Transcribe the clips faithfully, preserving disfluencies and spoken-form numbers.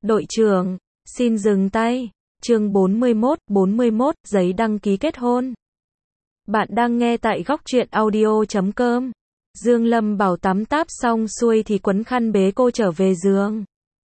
Đội trưởng, xin dừng tay. Chương bốn mươi mốt, bốn mươi mốt, giấy đăng ký kết hôn. Bạn đang nghe tại góc truyện audio chấm com. Dương Lâm Bảo tắm táp xong xuôi thì quấn khăn bế cô trở về giường.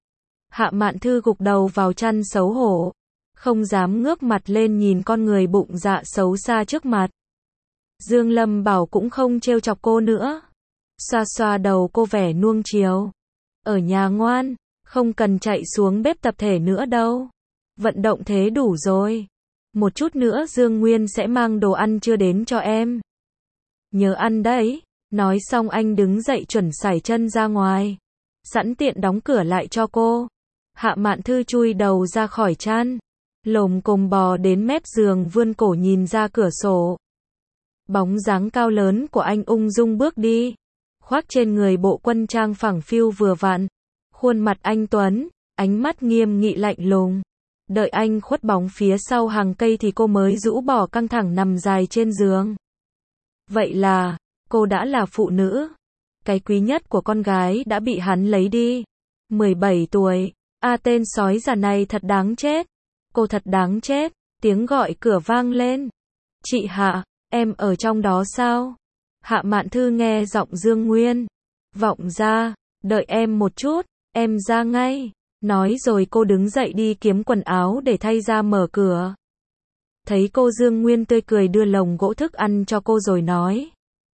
Hạ Mạn Thư gục đầu vào chăn xấu hổ, không dám ngước mặt lên nhìn con người bụng dạ xấu xa trước mặt. Dương Lâm Bảo cũng không trêu chọc cô nữa, xoa xoa đầu cô vẻ nuông chiều. Ở nhà ngoan, không cần chạy xuống bếp tập thể nữa đâu. Vận động thế đủ rồi. Một chút nữa Dương Nguyên sẽ mang đồ ăn trưa đến cho em. Nhớ ăn đấy. Nói xong anh đứng dậy chuẩn sải chân ra ngoài, sẵn tiện đóng cửa lại cho cô. Hạ Mạn Thư chui đầu ra khỏi chăn, lồm cồm bò đến mép giường vươn cổ nhìn ra cửa sổ. Bóng dáng cao lớn của anh ung dung bước đi, khoác trên người bộ quân trang phẳng phiu vừa vặn. Khuôn mặt anh tuấn, ánh mắt nghiêm nghị lạnh lùng. Đợi anh khuất bóng phía sau hàng cây thì cô mới rũ bỏ căng thẳng nằm dài trên giường. Vậy là, cô đã là phụ nữ. Cái quý nhất của con gái đã bị hắn lấy đi. mười bảy tuổi, a tên sói già này thật đáng chết. Cô thật đáng chết. Tiếng gọi cửa vang lên. Chị Hạ, em ở trong đó sao? Hạ Mạn Thư nghe giọng Dương Nguyên vọng ra, đợi em một chút, em ra ngay. Nói rồi cô đứng dậy đi kiếm quần áo để thay ra mở cửa. Thấy cô Dương Nguyên tươi cười đưa lồng gỗ thức ăn cho cô rồi nói.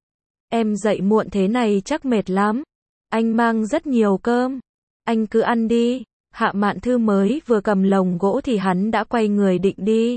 Em dậy muộn thế này chắc mệt lắm. Anh mang rất nhiều cơm. Anh cứ ăn đi. Hạ Mạn Thư mới vừa cầm lồng gỗ thì hắn đã quay người định đi.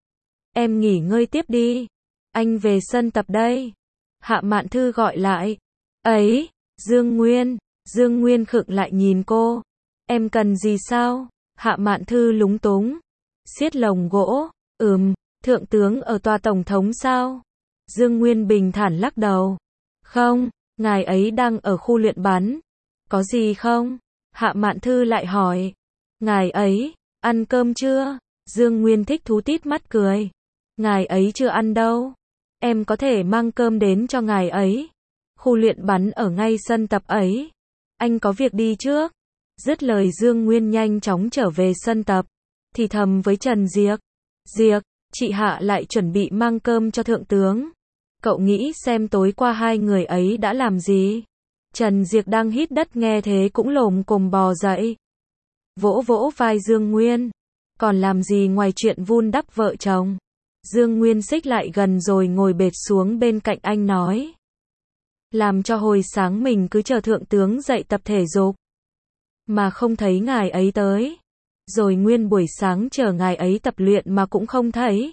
Em nghỉ ngơi tiếp đi. Anh về sân tập đây. Hạ Mạn Thư gọi lại. Ấy, Dương Nguyên. Dương Nguyên khựng lại nhìn cô. Em cần gì sao? Hạ Mạn Thư lúng túng. Siết lồng gỗ. Ừm, thượng tướng ở tòa tổng thống sao? Dương Nguyên bình thản lắc đầu. Không, ngài ấy đang ở khu luyện bắn. Có gì không? Hạ Mạn Thư lại hỏi. Ngài ấy, ăn cơm chưa? Dương Nguyên thích thú tít mắt cười. Ngài ấy chưa ăn đâu. Em có thể mang cơm đến cho ngài ấy. Khu luyện bắn ở ngay sân tập ấy. Anh có việc đi trước. Dứt lời Dương Nguyên nhanh chóng trở về sân tập. Thì thầm với Trần Diệc. Diệc, chị Hạ lại chuẩn bị mang cơm cho thượng tướng. Cậu nghĩ xem tối qua hai người ấy đã làm gì? Trần Diệc đang hít đất nghe thế cũng lồm cồm bò dậy. Vỗ vỗ vai Dương Nguyên. Còn làm gì ngoài chuyện vun đắp vợ chồng? Dương Nguyên xích lại gần rồi ngồi bệt xuống bên cạnh anh nói. Làm cho hồi sáng mình cứ chờ thượng tướng dậy tập thể dục. Mà không thấy ngài ấy tới. Rồi nguyên buổi sáng chờ ngài ấy tập luyện mà cũng không thấy.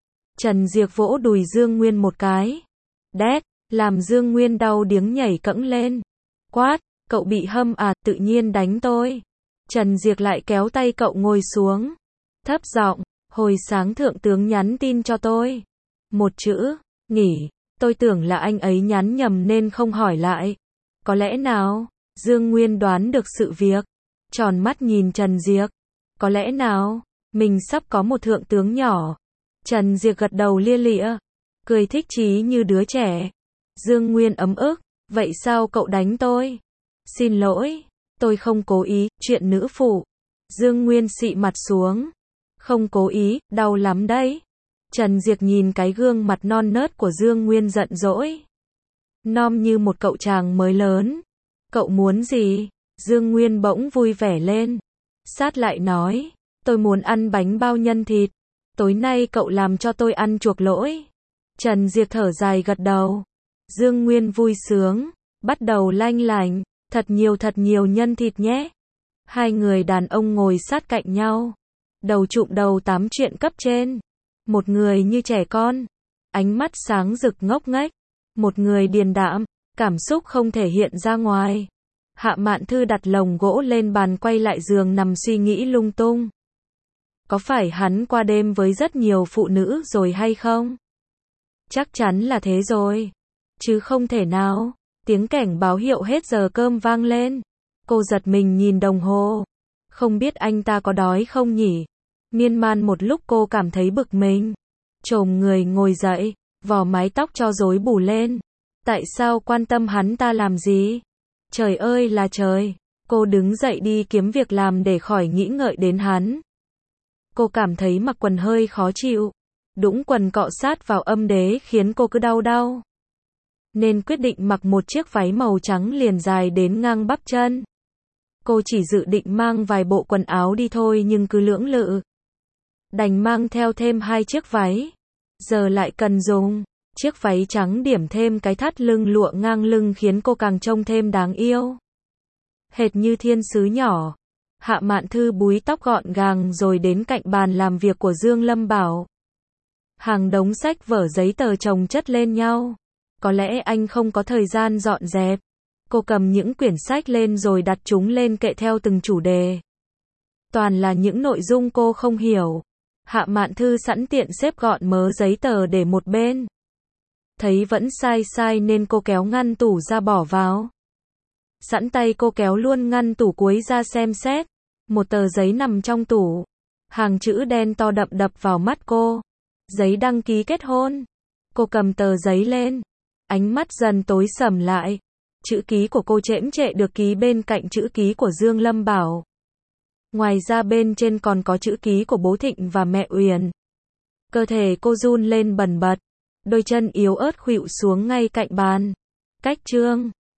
Trần Diệc vỗ đùi Dương Nguyên một cái. Đét, làm Dương Nguyên đau điếng nhảy cẫng lên. Quát, cậu bị hâm à, tự nhiên đánh tôi. Trần Diệc lại kéo tay cậu ngồi xuống. Thấp giọng, hồi sáng thượng tướng nhắn tin cho tôi. Một chữ, nghỉ, tôi tưởng là anh ấy nhắn nhầm nên không hỏi lại. Có lẽ nào? Dương Nguyên đoán được sự việc. Tròn mắt nhìn Trần Diệc. Có lẽ nào, mình sắp có một thượng tướng nhỏ. Trần Diệc gật đầu lia lịa, cười thích chí như đứa trẻ. Dương Nguyên ấm ức, vậy sao cậu đánh tôi? Xin lỗi, tôi không cố ý, chuyện nữ phụ. Dương Nguyên xị mặt xuống. Không cố ý, đau lắm đấy. Trần Diệc nhìn cái gương mặt non nớt của Dương Nguyên giận dỗi. Nom như một cậu chàng mới lớn. Cậu muốn gì? Dương Nguyên bỗng vui vẻ lên. Sát lại nói, tôi muốn ăn bánh bao nhân thịt. Tối nay cậu làm cho tôi ăn chuộc lỗi. Trần Diệc thở dài gật đầu. Dương Nguyên vui sướng, bắt đầu lanh lảnh, thật nhiều thật nhiều nhân thịt nhé. Hai người đàn ông ngồi sát cạnh nhau, đầu chụm đầu tám chuyện cấp trên. Một người như trẻ con, ánh mắt sáng rực ngốc nghếch. Một người điềm đạm, cảm xúc không thể hiện ra ngoài. Hạ Mạn Thư đặt lồng gỗ lên bàn quay lại giường nằm suy nghĩ lung tung. Có phải hắn qua đêm với rất nhiều phụ nữ rồi hay không? Chắc chắn là thế rồi. Chứ không thể nào. Tiếng cảnh báo hiệu hết giờ cơm vang lên. Cô giật mình nhìn đồng hồ. Không biết anh ta có đói không nhỉ? Miên man một lúc cô cảm thấy bực mình. Chồm người ngồi dậy, vò mái tóc cho rối bù lên. Tại sao quan tâm hắn ta làm gì? Trời ơi là trời. Cô đứng dậy đi kiếm việc làm để khỏi nghĩ ngợi đến hắn. Cô cảm thấy mặc quần hơi khó chịu. Đũng quần cọ sát vào âm đế khiến cô cứ đau đau. Nên quyết định mặc một chiếc váy màu trắng liền dài đến ngang bắp chân. Cô chỉ dự định mang vài bộ quần áo đi thôi nhưng cứ lưỡng lự. Đành mang theo thêm hai chiếc váy. Giờ lại cần dùng. Chiếc váy trắng điểm thêm cái thắt lưng lụa ngang lưng khiến cô càng trông thêm đáng yêu. Hệt như thiên sứ nhỏ. Hạ Mạn Thư búi tóc gọn gàng rồi đến cạnh bàn làm việc của Dương Lâm Bảo. Hàng đống sách vở giấy tờ chồng chất lên nhau. Có lẽ anh không có thời gian dọn dẹp. Cô cầm những quyển sách lên rồi đặt chúng lên kệ theo từng chủ đề. Toàn là những nội dung cô không hiểu. Hạ Mạn Thư sẵn tiện xếp gọn mớ giấy tờ để một bên. Thấy vẫn sai sai nên cô kéo ngăn tủ ra bỏ vào. Sẵn tay cô kéo luôn ngăn tủ cuối ra xem xét. Một tờ giấy nằm trong tủ. Hàng chữ đen to đậm đập vào mắt cô. Giấy đăng ký kết hôn. Cô cầm tờ giấy lên. Ánh mắt dần tối sầm lại. Chữ ký của cô chễm chệ được ký bên cạnh chữ ký của Dương Lâm Bảo. Ngoài ra bên trên còn có chữ ký của bố Thịnh và mẹ Uyển. Cơ thể cô run lên bần bật. Đôi chân yếu ớt khuỵu xuống ngay cạnh bàn. Cách chương